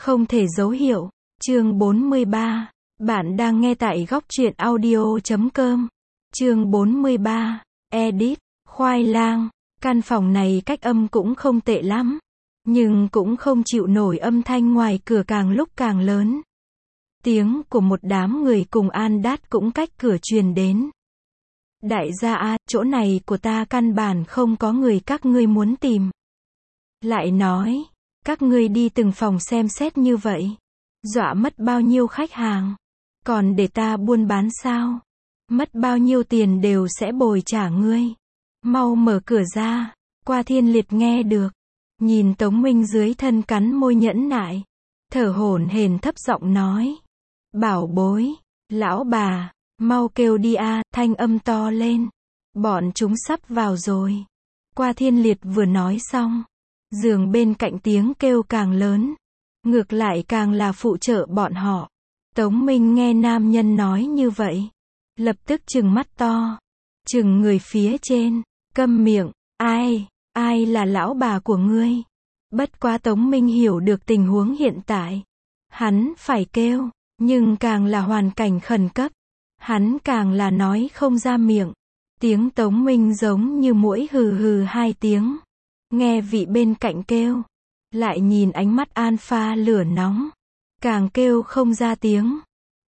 Không thể dấu hiệu. Chương 43. Bạn đang nghe tại góc truyện audio.com. Chương 43. Edit. Khoai lang. Căn phòng này cách âm cũng không tệ lắm. Nhưng cũng không chịu nổi âm thanh ngoài cửa càng lúc càng lớn. Tiếng của một đám người cùng An Đát cũng cách cửa truyền đến. Đại gia a, chỗ này của ta căn bản không có người các ngươi muốn tìm. Lại nói, các ngươi đi từng phòng xem xét như vậy. Dọa mất bao nhiêu khách hàng. Còn để ta buôn bán sao? Mất bao nhiêu tiền đều sẽ bồi trả ngươi. Mau mở cửa ra. Qua Thiên Liệt nghe được. Nhìn Tống Minh dưới thân cắn môi nhẫn nại. Thở hổn hển thấp giọng nói. Bảo bối, lão bà, mau kêu đi a, thanh âm to lên. Bọn chúng sắp vào rồi. Qua Thiên Liệt vừa nói xong. Giường bên cạnh tiếng kêu càng lớn. Ngược lại càng là phụ trợ bọn họ. Tống Minh nghe nam nhân nói như vậy. Lập tức trừng mắt to. Trừng người phía trên. Câm miệng. Ai là lão bà của ngươi? Bất quá Tống Minh hiểu được tình huống hiện tại. Hắn phải kêu. Nhưng càng là hoàn cảnh khẩn cấp. Hắn càng là nói không ra miệng. Tiếng Tống Minh giống như muỗi hừ hừ hai tiếng. Nghe vị bên cạnh kêu. Lại nhìn ánh mắt Alpha lửa nóng. Càng kêu không ra tiếng.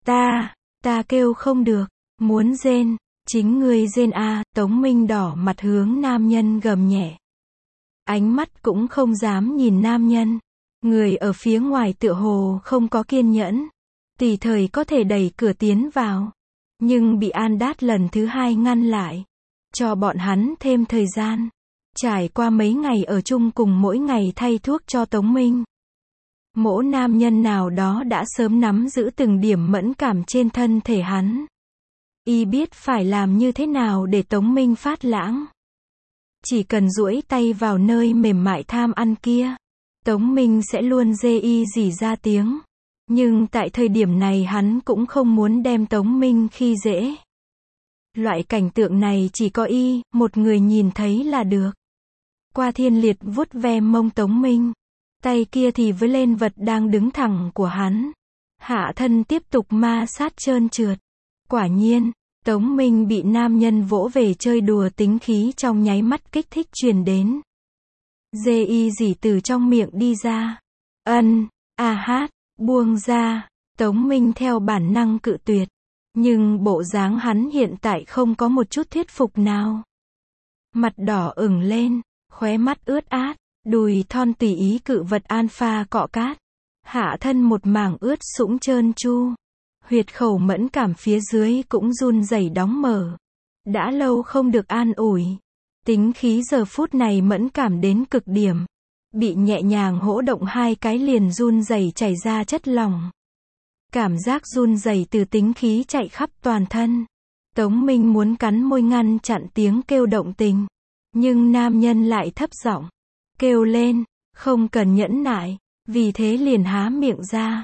Ta kêu không được. Muốn rên. Chính ngươi rên a. Tống Minh đỏ mặt hướng nam nhân gầm nhẹ. Ánh mắt cũng không dám nhìn nam nhân. Người ở phía ngoài tựa hồ không có kiên nhẫn. Tùy thời có thể đẩy cửa tiến vào. Nhưng bị An Đát lần thứ hai ngăn lại. Cho bọn hắn thêm thời gian. Trải qua mấy ngày ở chung cùng mỗi ngày thay thuốc cho Tống Minh. Mỗi nam nhân nào đó đã sớm nắm giữ từng điểm mẫn cảm trên thân thể hắn. Y biết phải làm như thế nào để Tống Minh phát lãng. Chỉ cần duỗi tay vào nơi mềm mại tham ăn kia. Tống Minh sẽ luôn dê y rỉ ra tiếng. Nhưng tại thời điểm này hắn cũng không muốn đem Tống Minh khi dễ. Loại cảnh tượng này chỉ có y, một người nhìn thấy là được. Qua Thiên Liệt vuốt ve mông Tống Minh. Tay kia thì với lên vật đang đứng thẳng của hắn. Hạ thân tiếp tục ma sát trơn trượt. Quả nhiên, Tống Minh bị nam nhân vỗ về chơi đùa tính khí trong nháy mắt kích thích truyền đến. Dê y rỉ từ trong miệng đi ra. Buông ra. Tống Minh theo bản năng cự tuyệt. Nhưng bộ dáng hắn hiện tại không có một chút thuyết phục nào. Mặt đỏ ửng lên. Khóe mắt ướt át. Đùi thon tùy ý cự vật Alpha cọ cát. Hạ thân một mảng ướt sũng trơn tru. Huyệt khẩu mẫn cảm phía dưới cũng run rẩy đóng mở. Đã lâu không được an ủi. Tính khí giờ phút này mẫn cảm đến cực điểm. Bị nhẹ nhàng hỗ động hai cái liền run rẩy chảy ra chất lỏng. Cảm giác run rẩy từ tính khí chạy khắp toàn thân. Tống Minh muốn cắn môi ngăn chặn tiếng kêu động tình. Nhưng nam nhân lại thấp giọng. Kêu lên. Không cần nhẫn nại. Vì thế liền há miệng ra.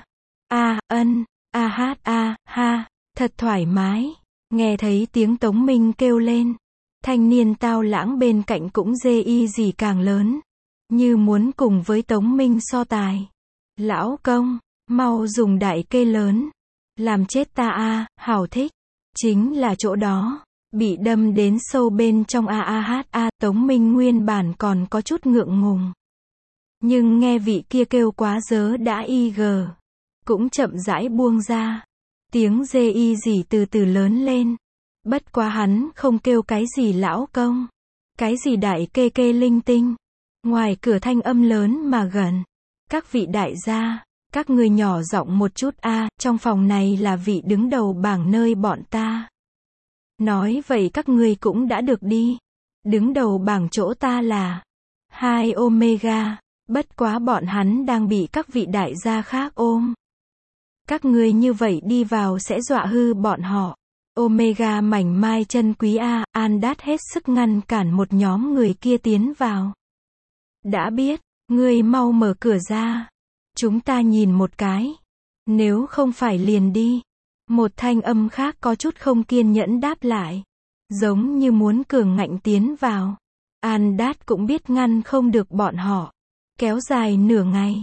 Thật thoải mái. Nghe thấy tiếng Tống Minh kêu lên. Thanh niên tao lãng bên cạnh cũng dê y gì càng lớn. Như muốn cùng với Tống Minh so tài. Lão công, mau dùng đại kê lớn. Làm chết ta a, hảo thích. Chính là chỗ đó. Bị đâm đến sâu bên trong Tống Minh nguyên bản còn có chút ngượng ngùng. Nhưng nghe vị kia kêu quá dớ đã cũng chậm rãi buông ra. Tiếng dê y gì từ từ lớn lên. Bất quá hắn không kêu cái gì lão công. Cái gì đại kê kê linh tinh. Ngoài cửa thanh âm lớn mà gần. Các vị đại gia, các người nhỏ giọng một chút trong phòng này là vị đứng đầu bảng nơi bọn ta. Nói vậy các ngươi cũng đã được đi. Đứng đầu bảng chỗ ta là 2 Omega. Bất quá bọn hắn đang bị các vị đại gia khác ôm. Các ngươi như vậy đi vào sẽ dọa hư bọn họ. Omega mảnh mai chân quý An Đát hết sức ngăn cản một nhóm người kia tiến vào. Đã biết, ngươi mau mở cửa ra. Chúng ta nhìn một cái. Nếu không phải liền đi. Một thanh âm khác có chút không kiên nhẫn đáp lại. Giống như muốn cường ngạnh tiến vào. An Đát cũng biết ngăn không được bọn họ. Kéo dài nửa ngày.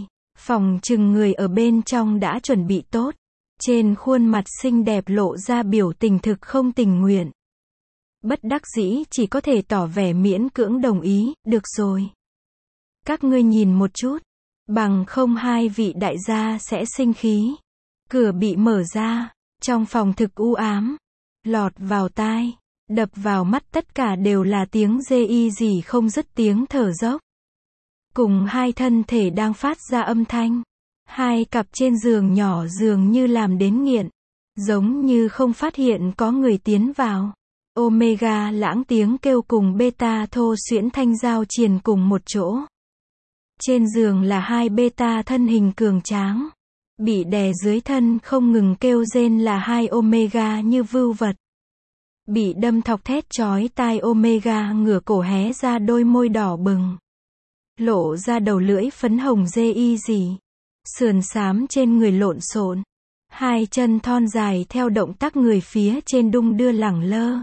Phòng chừng người ở bên trong đã chuẩn bị tốt. Trên khuôn mặt xinh đẹp lộ ra biểu tình thực không tình nguyện. Bất đắc dĩ chỉ có thể tỏ vẻ miễn cưỡng đồng ý, được rồi. Các ngươi nhìn một chút. Bằng không hai vị đại gia sẽ sinh khí. Cửa bị mở ra. Trong phòng thực u ám. Lọt vào tai. Đập vào mắt tất cả đều là tiếng rê y gì không dứt, tiếng thở dốc. Cùng hai thân thể đang phát ra âm thanh. Hai cặp trên giường nhỏ dường như làm đến nghiện. Giống như không phát hiện có người tiến vào. Omega lãng tiếng kêu cùng beta thô xuyễn thanh giao triền cùng một chỗ. Trên giường là hai beta thân hình cường tráng. Bị đè dưới thân không ngừng kêu rên là hai omega như vưu vật. Bị đâm thọc thét chói tai, omega ngửa cổ hé ra đôi môi đỏ bừng. Lộ ra đầu lưỡi phấn hồng dê y gì. Sườn xám trên người lộn xộn. Hai chân thon dài theo động tác người phía trên đung đưa lẳng lơ.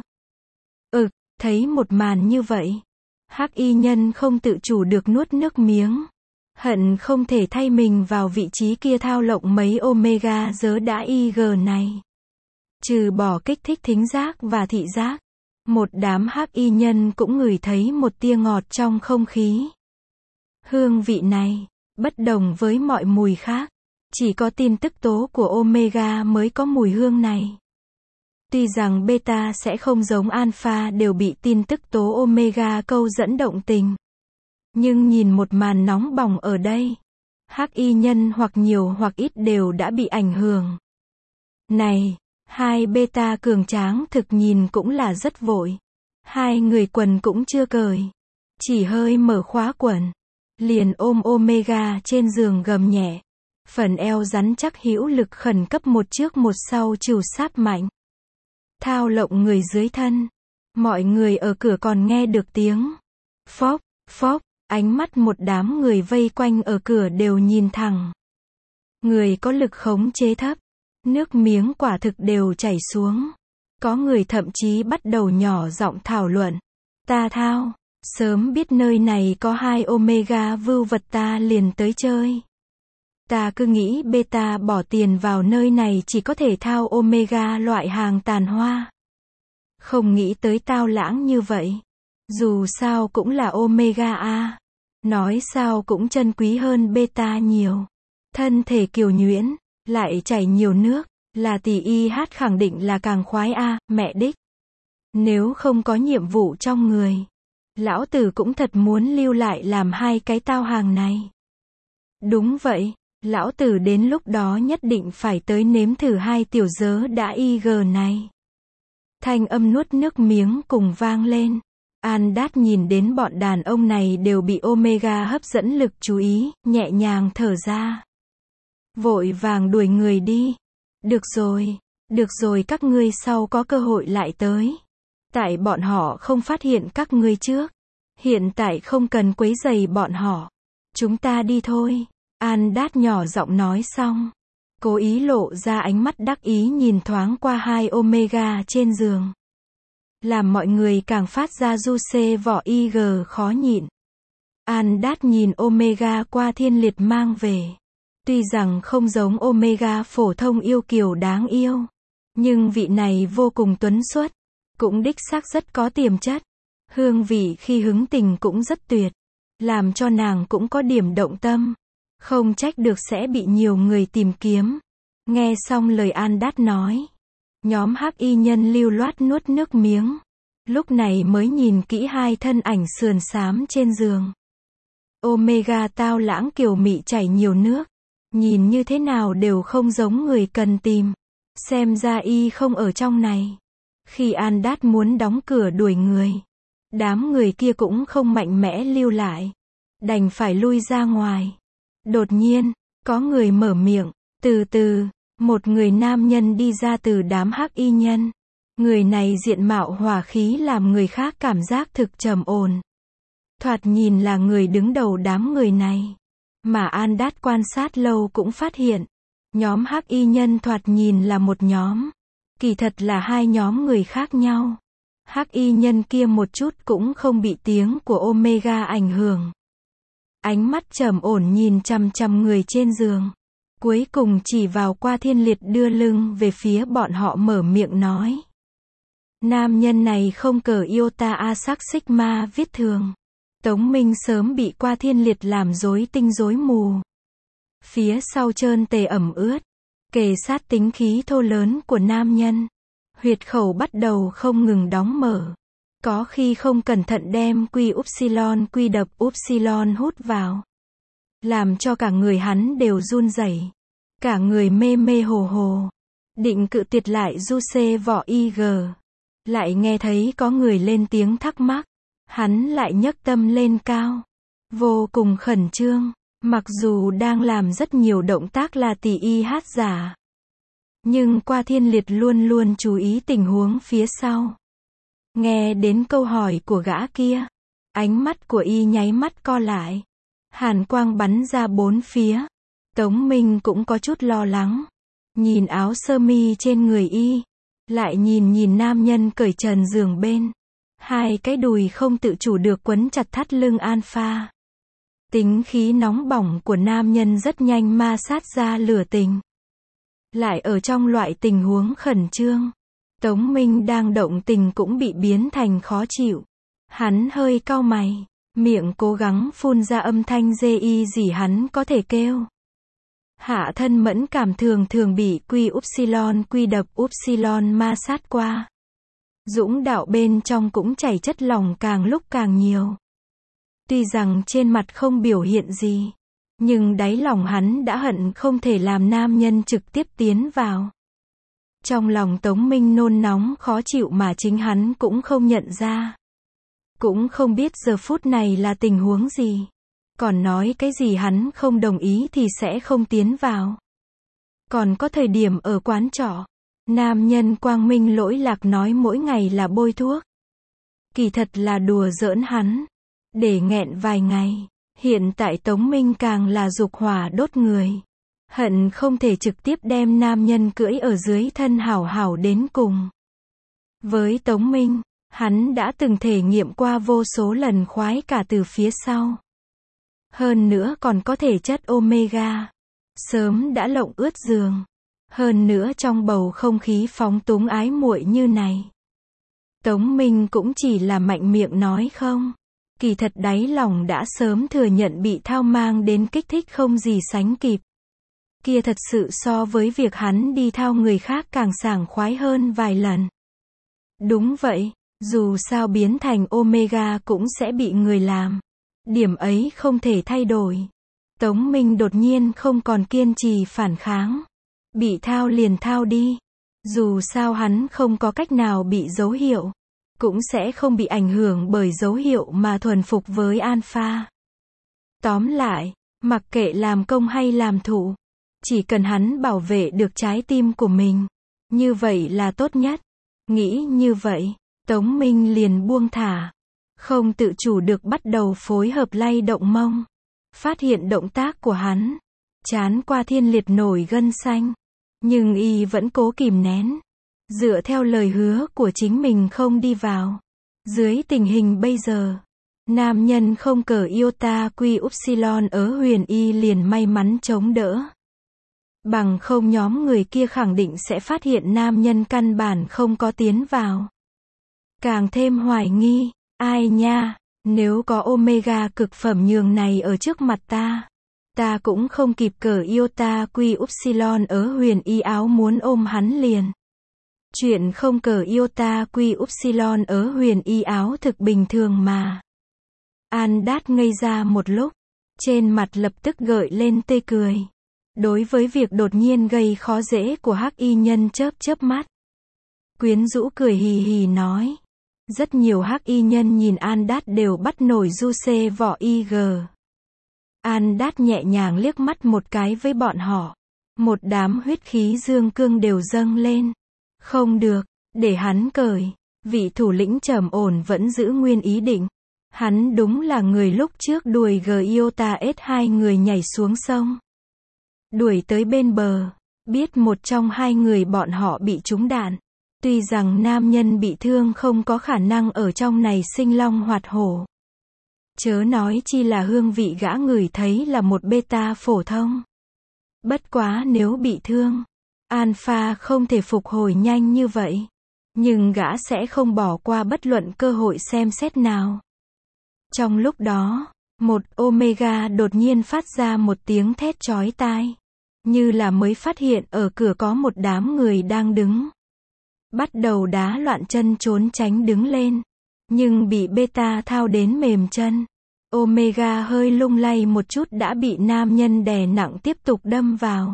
Thấy một màn như vậy. Hắc y nhân không tự chủ được nuốt nước miếng. Hận không thể thay mình vào vị trí kia thao lộng mấy omega dớ đã IG này. Trừ bỏ kích thích thính giác và thị giác. Một đám hắc y nhân cũng ngửi thấy một tia ngọt trong không khí. Hương vị này, bất đồng với mọi mùi khác. Chỉ có tin tức tố của omega mới có mùi hương này. Tuy rằng beta sẽ không giống alpha đều bị tin tức tố omega câu dẫn động tình. Nhưng nhìn một màn nóng bỏng ở đây. Hắc y nhân hoặc nhiều hoặc ít đều đã bị ảnh hưởng. Này, hai beta cường tráng thực nhìn cũng là rất vội. Hai người quần cũng chưa cởi. Chỉ hơi mở khóa quần. Liền ôm omega trên giường gầm nhẹ. Phần eo rắn chắc hữu lực khẩn cấp một trước một sau trù sát mạnh. Thao lộng người dưới thân. Mọi người ở cửa còn nghe được tiếng phốc, phốc, ánh mắt một đám người vây quanh ở cửa đều nhìn thẳng. Người có lực khống chế thấp. Nước miếng quả thực đều chảy xuống. Có người thậm chí bắt đầu nhỏ giọng thảo luận. Ta thao, sớm biết nơi này có hai omega vưu vật ta liền tới chơi. Ta cứ nghĩ beta bỏ tiền vào nơi này chỉ có thể thao omega loại hàng tàn hoa. Không nghĩ tới tao lãng như vậy. Dù sao cũng là omega a. Nói sao cũng chân quý hơn beta nhiều. Thân thể kiều nhuyễn, lại chảy nhiều nước, là tỷ y hát khẳng định là càng khoái a, mẹ đích. Nếu không có nhiệm vụ trong người, lão tử cũng thật muốn lưu lại làm hai cái tao hàng này. Đúng vậy. Lão tử đến lúc đó nhất định phải tới nếm thử hai tiểu dớ đã IG này. Thanh âm nuốt nước miếng cùng vang lên. Andat nhìn đến bọn đàn ông này đều bị omega hấp dẫn lực chú ý, nhẹ nhàng thở ra. Vội vàng đuổi người đi. Được rồi các ngươi sau có cơ hội lại tới. Tại bọn họ không phát hiện các ngươi trước. Hiện tại không cần quấy rầy bọn họ. Chúng ta đi thôi. Andat nhỏ giọng nói xong. Cố ý lộ ra ánh mắt đắc ý nhìn thoáng qua hai omega trên giường. Làm mọi người càng phát ra du xê vỏ IG khó nhịn. Andat nhìn omega qua thiên liệt mang về. Tuy rằng không giống omega phổ thông yêu kiều đáng yêu. Nhưng vị này vô cùng tuấn xuất. Cũng đích xác rất có tiềm chất. Hương vị khi hứng tình cũng rất tuyệt. Làm cho nàng cũng có điểm động tâm. Không trách được sẽ bị nhiều người tìm kiếm. Nghe xong lời Andat nói. Nhóm hắc y nhân lưu loát nuốt nước miếng. Lúc này mới nhìn kỹ hai thân ảnh sườn xám trên giường. Omega tao lãng kiều mị chảy nhiều nước. Nhìn như thế nào đều không giống người cần tìm. Xem ra y không ở trong này. Khi Andat muốn đóng cửa đuổi người. Đám người kia cũng không mạnh mẽ lưu lại. Đành phải lui ra ngoài. Đột nhiên, có người mở miệng. Từ từ, một người nam nhân đi ra từ đám hắc y nhân. Người này diện mạo hỏa khí làm người khác cảm giác thực trầm ổn. Thoạt nhìn là người đứng đầu đám người này. Mà Andat quan sát lâu cũng phát hiện. Nhóm hắc y nhân thoạt nhìn là một nhóm. Kỳ thật là hai nhóm người khác nhau. Hắc y nhân kia một chút cũng không bị tiếng của omega ảnh hưởng. Ánh mắt trầm ổn nhìn chằm chằm người trên giường. Cuối cùng chỉ vào Qua Thiên Liệt đưa lưng về phía bọn họ mở miệng nói. Nam nhân này không cờ iota Asac Sigma viết thường. Tống Minh sớm bị Qua Thiên Liệt làm rối tinh rối mù. Phía sau trơn tề ẩm ướt. Kề sát tính khí thô lớn của nam nhân. Huyệt khẩu bắt đầu không ngừng đóng mở. Có khi không cẩn thận đem quy đập upsilon hút vào. Làm cho cả người hắn đều run rẩy. Cả người mê mê hồ hồ. Định cự tuyệt lại du xê vỏ IG. Lại nghe thấy có người lên tiếng thắc mắc. Hắn lại nhấc tâm lên cao. Vô cùng khẩn trương. Mặc dù đang làm rất nhiều động tác là tỉ y hát giả. Nhưng Qua Thiên Liệt luôn luôn chú ý tình huống phía sau. Nghe đến câu hỏi của gã kia. Ánh mắt của y nháy mắt co lại. Hàn quang bắn ra bốn phía. Tống Minh cũng có chút lo lắng. Nhìn áo sơ mi trên người y. Lại nhìn nam nhân cởi trần giường bên. Hai cái đùi không tự chủ được quấn chặt thắt lưng alpha. Tính khí nóng bỏng của nam nhân rất nhanh ma sát ra lửa tình. Lại ở trong loại tình huống khẩn trương. Tống Minh đang động tình cũng bị biến thành khó chịu. Hắn hơi cau mày. Miệng cố gắng phun ra âm thanh gì hắn có thể kêu. Hạ thân mẫn cảm thường bị quy đập upsilon ma sát qua. Dũng đạo bên trong cũng chảy chất lỏng càng lúc càng nhiều. Tuy rằng trên mặt không biểu hiện gì. Nhưng đáy lòng hắn đã hận không thể làm nam nhân trực tiếp tiến vào. Trong lòng Tống Minh nôn nóng khó chịu mà chính hắn cũng không nhận ra. Cũng không biết giờ phút này là tình huống gì. Còn nói cái gì hắn không đồng ý thì sẽ không tiến vào. Còn có thời điểm ở quán trọ. Nam nhân quang minh lỗi lạc nói mỗi ngày là bôi thuốc. Kỳ thật là đùa giỡn hắn. Để nghẹn vài ngày. Hiện tại Tống Minh càng là dục hỏa đốt người. Hận không thể trực tiếp đem nam nhân cưỡi ở dưới thân hảo hảo đến cùng. Với Tống Minh, hắn đã từng thể nghiệm qua vô số lần khoái cả từ phía sau. Hơn nữa còn có thể chất omega. Sớm đã lộng ướt giường. Hơn nữa trong bầu không khí phóng túng ái muội như này. Tống Minh cũng chỉ là mạnh miệng nói không. Kỳ thật đáy lòng đã sớm thừa nhận bị thao mang đến kích thích không gì sánh kịp. Kia thật sự so với việc hắn đi thao người khác càng sảng khoái hơn vài lần. Đúng vậy, dù sao biến thành omega cũng sẽ bị người làm. Điểm ấy không thể thay đổi. Tống Minh đột nhiên không còn kiên trì phản kháng. Bị thao liền thao đi. Dù sao hắn không có cách nào bị dấu hiệu. Cũng sẽ không bị ảnh hưởng bởi dấu hiệu mà thuần phục với alpha. Tóm lại, mặc kệ làm công hay làm thủ. Chỉ cần hắn bảo vệ được trái tim của mình. Như vậy là tốt nhất. Nghĩ như vậy, Tống Minh liền buông thả. Không tự chủ được bắt đầu phối hợp lay động mông. Phát hiện động tác của hắn. Chán Qua Thiên Liệt nổi gân xanh. Nhưng y vẫn cố kìm nén. Dựa theo lời hứa của chính mình không đi vào. Dưới tình hình bây giờ, nam nhân không cờ iota quy upsilon ở Huyền Y liền may mắn chống đỡ. Bằng không nhóm người kia khẳng định sẽ phát hiện nam nhân căn bản không có tiến vào. Càng thêm hoài nghi, ai nha, nếu có omega cực phẩm nhường này ở trước mặt ta cũng không kịp cờ iota quy upsilon ở Huyền Y áo muốn ôm hắn liền. Chuyện không cờ iota quy upsilon ở Huyền Y áo thực bình thường mà. An-đát ngây ra một lúc, trên mặt lập tức gợi lên tê cười. Đối với việc đột nhiên gây khó dễ của hắc y nhân chớp mắt. Quyến rũ cười hì hì nói. Rất nhiều hắc y nhân nhìn An-đát đều bắt nổi du xê vỏ IG. An-đát nhẹ nhàng liếc mắt một cái với bọn họ. Một đám huyết khí dương cương đều dâng lên. Không được, để hắn cởi. Vị thủ lĩnh trầm ổn vẫn giữ nguyên ý định. Hắn đúng là người lúc trước đuổi Giota S2 người nhảy xuống sông. Đuổi tới bên bờ, biết một trong hai người bọn họ bị trúng đạn. Tuy rằng nam nhân bị thương không có khả năng ở trong này sinh long hoạt hổ. Chớ nói chi là hương vị gã ngửi thấy là một beta phổ thông. Bất quá nếu bị thương, Alpha không thể phục hồi nhanh như vậy. Nhưng gã sẽ không bỏ qua bất luận cơ hội xem xét nào. Trong lúc đó, một Omega đột nhiên phát ra một tiếng thét chói tai. Như là mới phát hiện ở cửa có một đám người đang đứng. Bắt đầu đá loạn chân trốn tránh đứng lên. Nhưng bị beta thao đến mềm chân. Omega hơi lung lay một chút đã bị nam nhân đè nặng tiếp tục đâm vào.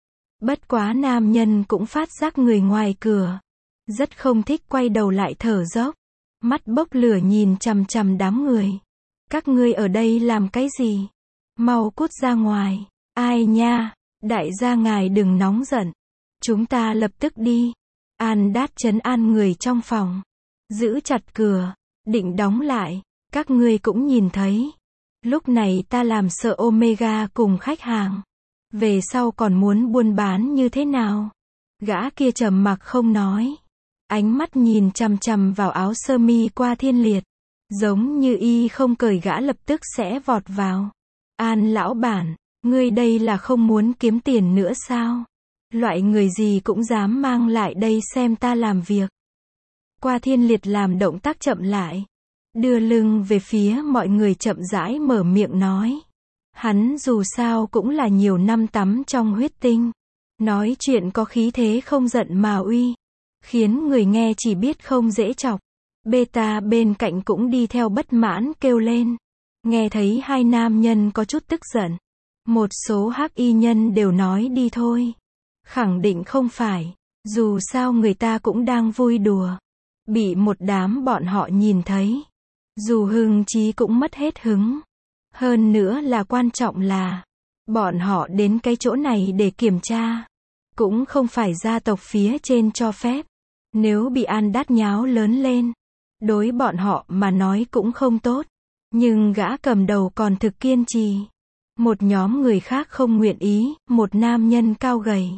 Bất quá nam nhân cũng phát giác người ngoài cửa. Rất không thích quay đầu lại thở dốc. Mắt bốc lửa nhìn chằm chằm đám người. Các ngươi ở đây làm cái gì? Mau cút ra ngoài. Ai nha? Đại gia ngài đừng nóng giận. Chúng ta lập tức đi. An-đát trấn an người trong phòng. Giữ chặt cửa. Định đóng lại. Các ngươi cũng nhìn thấy. Lúc này ta làm sợ Omega cùng khách hàng. Về sau còn muốn buôn bán như thế nào? Gã kia trầm mặc không nói. Ánh mắt nhìn chằm chằm vào áo sơ mi qua Thiên Liệt. Giống như y không cởi gã lập tức sẽ vọt vào. An lão bản, ngươi đây là không muốn kiếm tiền nữa sao? Loại người gì cũng dám mang lại đây xem ta làm việc. Qua Thiên Liệt làm động tác chậm lại. Đưa lưng về phía mọi người chậm rãi mở miệng nói. Hắn dù sao cũng là nhiều năm tắm trong huyết tinh. Nói chuyện có khí thế không giận mà uy. Khiến người nghe chỉ biết không dễ chọc. Beta bên cạnh cũng đi theo bất mãn kêu lên. Nghe thấy hai nam nhân có chút tức giận. Một số hắc y nhân đều nói đi thôi. Khẳng định không phải. Dù sao người ta cũng đang vui đùa. Bị một đám bọn họ nhìn thấy. Dù hưng trí cũng mất hết hứng. Hơn nữa là quan trọng là. Bọn họ đến cái chỗ này để kiểm tra. Cũng không phải gia tộc phía trên cho phép. Nếu bị An-đát nháo lớn lên. Đối bọn họ mà nói cũng không tốt. Nhưng gã cầm đầu còn thực kiên trì. Một nhóm người khác không nguyện ý, một nam nhân cao gầy.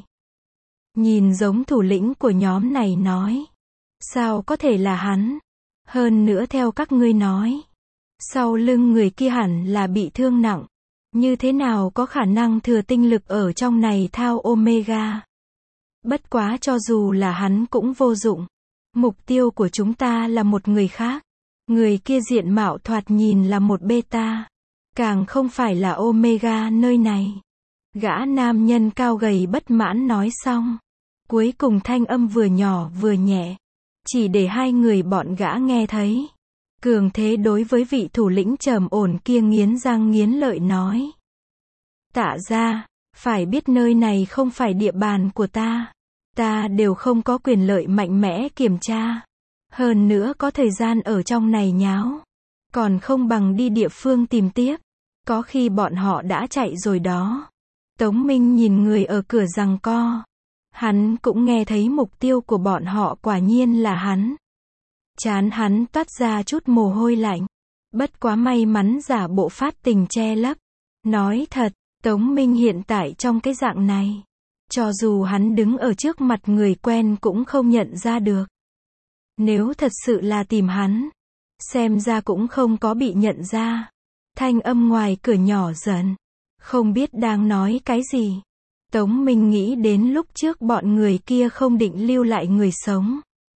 Nhìn giống thủ lĩnh của nhóm này nói. Sao có thể là hắn? Hơn nữa theo các ngươi nói. Sau lưng người kia hẳn là bị thương nặng. Như thế nào có khả năng thừa tinh lực ở trong này thao Omega? Bất quá cho dù là hắn cũng vô dụng. Mục tiêu của chúng ta là một người khác. Người kia diện mạo thoạt nhìn là một beta. Càng không phải là Omega nơi này. Gã nam nhân cao gầy bất mãn nói xong. Cuối cùng thanh âm vừa nhỏ vừa nhẹ. Chỉ để hai người bọn gã nghe thấy. Cường thế đối với vị thủ lĩnh trầm ổn kia nghiến răng nghiến lợi nói. Tạ ra, phải biết nơi này không phải địa bàn của ta. Ta đều không có quyền lợi mạnh mẽ kiểm tra. Hơn nữa có thời gian ở trong này nháo. Còn không bằng đi địa phương tìm tiếp. Có khi bọn họ đã chạy rồi đó. Tống Minh nhìn người ở cửa giằng co. Hắn cũng nghe thấy mục tiêu của bọn họ quả nhiên là hắn. Trán hắn toát ra chút mồ hôi lạnh. Bất quá may mắn giả bộ phát tình che lấp. Nói thật, Tống Minh hiện tại trong cái dạng này. Cho dù hắn đứng ở trước mặt người quen cũng không nhận ra được. Nếu thật sự là tìm hắn. Xem ra cũng không có bị nhận ra. Thanh âm ngoài cửa nhỏ dần. Không biết đang nói cái gì. Tống Minh nghĩ đến lúc trước bọn người kia không định lưu lại người sống.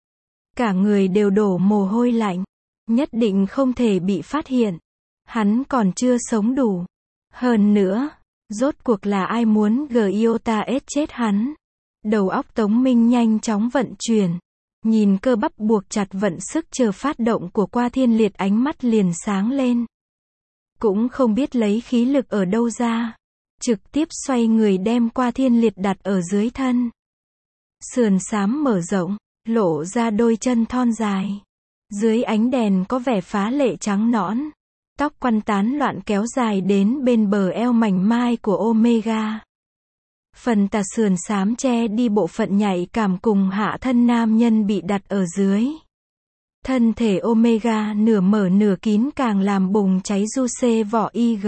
Cả người đều đổ mồ hôi lạnh. Nhất định không thể bị phát hiện. Hắn còn chưa sống đủ. Hơn nữa, rốt cuộc là ai muốn Giota ết chết hắn. Đầu óc Tống Minh nhanh chóng vận chuyển. Nhìn cơ bắp buộc chặt vận sức chờ phát động của Qua Thiên Liệt ánh mắt liền sáng lên. Cũng không biết lấy khí lực ở đâu ra. Trực tiếp xoay người đem Qua Thiên Liệt đặt ở dưới thân. Sườn xám mở rộng, lộ ra đôi chân thon dài. Dưới ánh đèn có vẻ phá lệ trắng nõn. Tóc quăn tán loạn kéo dài đến bên bờ eo mảnh mai của Omega. Phần tà sườn xám che đi bộ phận nhạy cảm cùng hạ thân nam nhân bị đặt ở dưới. Thân thể Omega nửa mở nửa kín càng làm bùng cháy juice vỏ IG.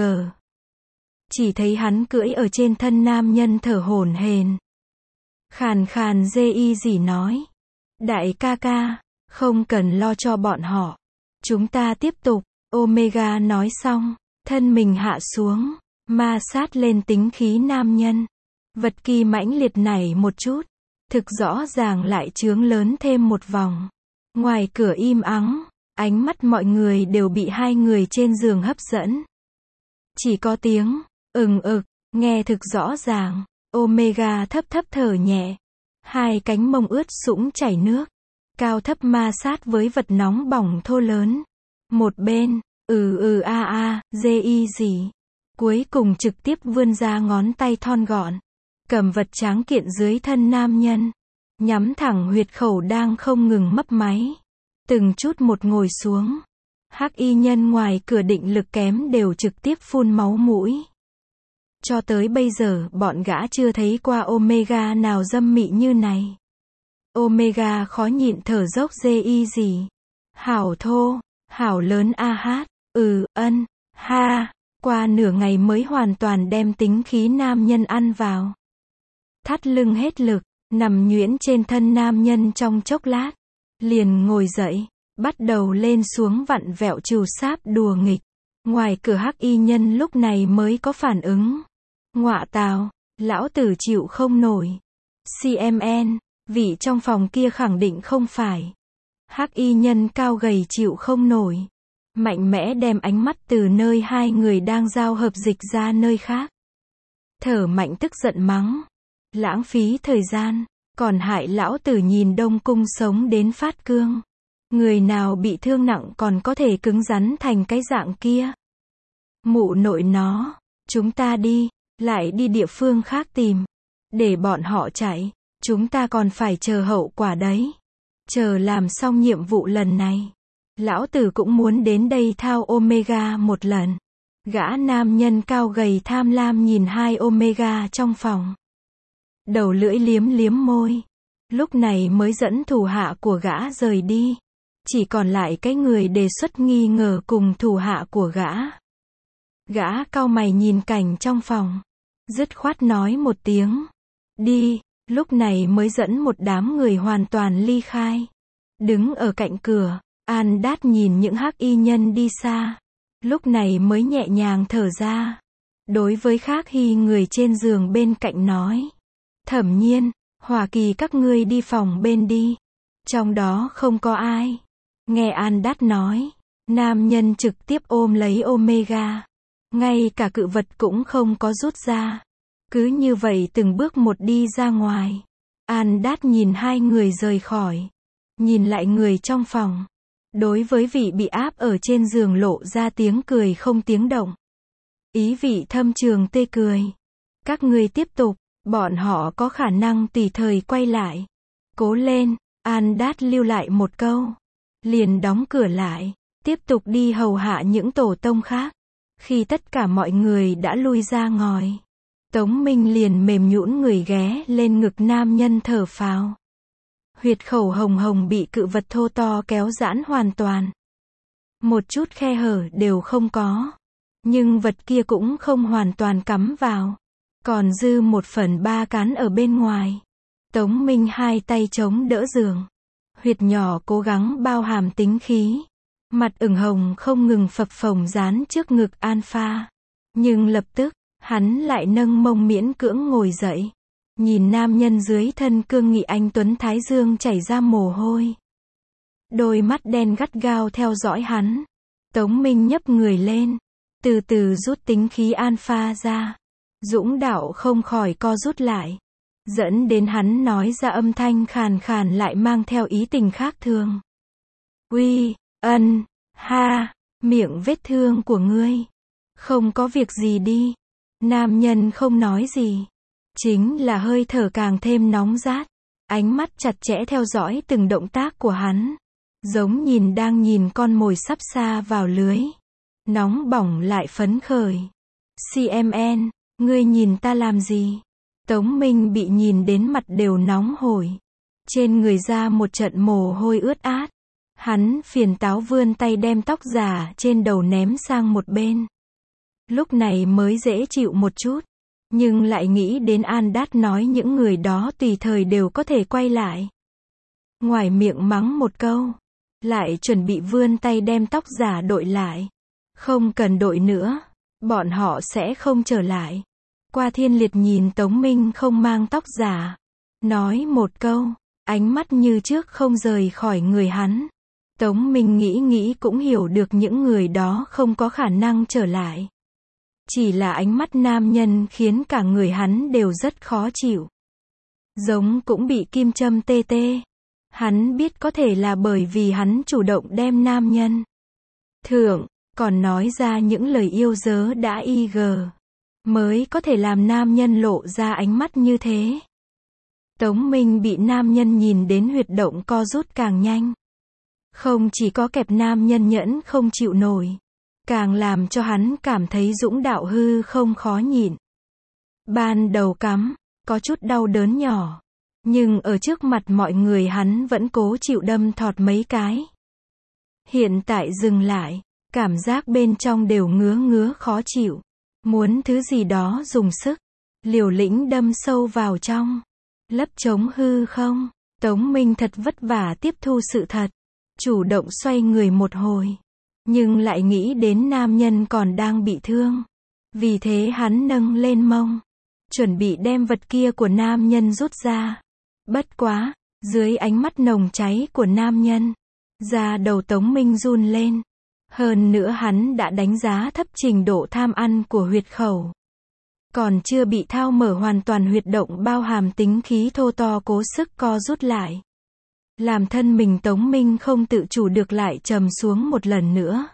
Chỉ thấy hắn cưỡi ở trên thân nam nhân thở hổn hển. Khàn khàn dê gì nói. Đại ca ca, không cần lo cho bọn họ. Chúng ta tiếp tục. Omega nói xong, thân mình hạ xuống, ma sát lên tính khí nam nhân. Vật kỳ mãnh liệt nảy một chút, thực rõ ràng lại chướng lớn thêm một vòng. Ngoài cửa im ắng, ánh mắt mọi người đều bị hai người trên giường hấp dẫn. Chỉ có tiếng, ực, nghe thực rõ ràng. Omega thấp thấp thở nhẹ. Hai cánh mông ướt sũng chảy nước. Cao thấp ma sát với vật nóng bỏng thô lớn. Một bên, dê gì. Cuối cùng trực tiếp vươn ra ngón tay thon gọn. Cầm vật tráng kiện dưới thân nam nhân. Nhắm thẳng huyệt khẩu đang không ngừng mấp máy. Từng chút một ngồi xuống. Hắc y nhân ngoài cửa định lực kém đều trực tiếp phun máu mũi. Cho tới bây giờ, bọn gã chưa thấy qua Omega nào dâm mị như này. Omega khó nhịn thở dốc dê gì. Hảo thô, hảo lớn hát, ha. Qua nửa ngày mới hoàn toàn đem tính khí nam nhân ăn vào. Thắt lưng hết lực, nằm nhuyễn trên thân nam nhân trong chốc lát. Liền ngồi dậy, bắt đầu lên xuống vặn vẹo trù sáp đùa nghịch. Ngoài cửa hắc y nhân lúc này mới có phản ứng. Ngọa tào, lão tử chịu không nổi. CMN, vị trong phòng kia khẳng định không phải. Hắc y nhân cao gầy chịu không nổi. Mạnh mẽ đem ánh mắt từ nơi hai người đang giao hợp dịch ra nơi khác. Thở mạnh tức giận mắng. Lãng phí thời gian, còn hại lão tử nhìn Đông Cung sống đến phát cương. Người nào bị thương nặng còn có thể cứng rắn thành cái dạng kia. Mụ nội nó, chúng ta đi, lại đi địa phương khác tìm. Để bọn họ chạy, chúng ta còn phải chờ hậu quả đấy. Chờ làm xong nhiệm vụ lần này. Lão tử cũng muốn đến đây thao Omega một lần. Gã nam nhân cao gầy tham lam nhìn hai Omega trong phòng. Đầu lưỡi liếm liếm môi. Lúc này mới dẫn thủ hạ của gã rời đi. Chỉ còn lại cái người đề xuất nghi ngờ cùng thủ hạ của gã. Gã cau mày nhìn cảnh trong phòng. Dứt khoát nói một tiếng. Đi, lúc này mới dẫn một đám người hoàn toàn ly khai. Đứng ở cạnh cửa, An-đát nhìn những hắc y nhân đi xa. Lúc này mới nhẹ nhàng thở ra. Đối với Khác Hy người trên giường bên cạnh nói. Thẩm Nhiên, Hòa Kỳ các ngươi đi phòng bên đi. Trong đó không có ai. Nghe An-đát nói. Nam nhân trực tiếp ôm lấy Omega. Ngay cả cự vật cũng không có rút ra. Cứ như vậy từng bước một đi ra ngoài. An-đát nhìn hai người rời khỏi. Nhìn lại người trong phòng. Đối với vị bị áp ở trên giường lộ ra tiếng cười không tiếng động. Ý vị thâm trường tê cười. Các ngươi tiếp tục, bọn họ có khả năng tùy thời quay lại. Cố lên, An-đát lưu lại một câu. Liền đóng cửa lại, tiếp tục đi hầu hạ những tổ tông khác. Khi tất cả mọi người đã lui ra ngoài, Tống Minh liền mềm nhũn người ghé lên ngực nam nhân thở phào. Huyệt khẩu hồng hồng bị cự vật thô to kéo giãn hoàn toàn. Một chút khe hở đều không có. Nhưng vật kia cũng không hoàn toàn cắm vào. Còn dư 1/3 cán ở bên ngoài. Tống Minh hai tay chống đỡ giường. Huyệt nhỏ cố gắng bao hàm tính khí. Mặt ửng hồng không ngừng phập phồng dán trước ngực Alpha. Nhưng lập tức, hắn lại nâng mông miễn cưỡng ngồi dậy. Nhìn nam nhân dưới thân cương nghị anh tuấn thái dương chảy ra mồ hôi. Đôi mắt đen gắt gao theo dõi hắn. Tống Minh nhấp người lên. Từ từ rút tính khí Alpha ra. Dũng đạo không khỏi co rút lại. Dẫn đến hắn nói ra âm thanh khàn khàn lại mang theo ý tình khác thường. Uy, ha, miệng vết thương của ngươi. Không có việc gì đi. Nam nhân không nói gì. Chính là hơi thở càng thêm nóng rát. Ánh mắt chặt chẽ theo dõi từng động tác của hắn. Giống đang nhìn con mồi sắp sa vào lưới. Nóng bỏng lại phấn khởi. CMN, ngươi nhìn ta làm gì? Tống Minh bị nhìn đến mặt đều nóng hổi. Trên người ra một trận mồ hôi ướt át. Hắn phiền táo vươn tay đem tóc giả trên đầu ném sang một bên. Lúc này mới dễ chịu một chút. Nhưng lại nghĩ đến An-đát nói những người đó tùy thời đều có thể quay lại. Ngoài miệng mắng một câu. Lại chuẩn bị vươn tay đem tóc giả đội lại. Không cần đội nữa. Bọn họ sẽ không trở lại. Qua Thiên Liệt nhìn Tống Minh không mang tóc giả. Nói một câu. Ánh mắt như trước không rời khỏi người hắn. Tống Minh nghĩ cũng hiểu được những người đó không có khả năng trở lại. Chỉ là ánh mắt nam nhân khiến cả người hắn đều rất khó chịu. Giống cũng bị kim châm tê tê. Hắn biết có thể là bởi vì hắn chủ động đem nam nhân thượng, còn nói ra những lời yêu dớ đã IG. Mới có thể làm nam nhân lộ ra ánh mắt như thế. Tống Minh bị nam nhân nhìn đến huyệt động co rút càng nhanh. Không chỉ có kẹp nam nhân nhẫn không chịu nổi. Càng làm cho hắn cảm thấy dũng đạo hư không khó nhịn. Ban đầu cắm, có chút đau đớn nhỏ. Nhưng ở trước mặt mọi người hắn vẫn cố chịu đâm thọt mấy cái. Hiện tại dừng lại, cảm giác bên trong đều ngứa khó chịu. Muốn thứ gì đó dùng sức, liều lĩnh đâm sâu vào trong. Lấp trống hư không, Tống Minh thật vất vả tiếp thu sự thật. Chủ động xoay người một hồi. Nhưng lại nghĩ đến nam nhân còn đang bị thương. Vì thế hắn nâng lên mông. Chuẩn bị đem vật kia của nam nhân rút ra. Bất quá, dưới ánh mắt nồng cháy của nam nhân. Da đầu Tống Minh run lên. Hơn nữa hắn đã đánh giá thấp trình độ tham ăn của huyệt khẩu. Còn chưa bị thao mở hoàn toàn huyệt động bao hàm tính khí thô to cố sức co rút lại. Làm thân mình Tống Minh không tự chủ được lại trầm xuống một lần nữa.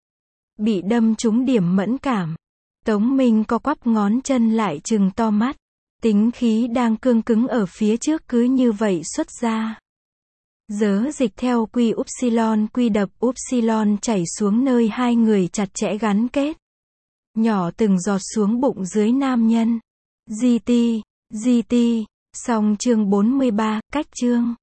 Bị đâm trúng điểm mẫn cảm. Tống Minh co quắp ngón chân lại trừng to mắt. Tính khí đang cương cứng ở phía trước cứ như vậy xuất ra. Dớ dịch theo quy đập upsilon chảy xuống nơi hai người chặt chẽ gắn kết. Nhỏ từng giọt xuống bụng dưới nam nhân. GT. Xong chương 43, cách chương.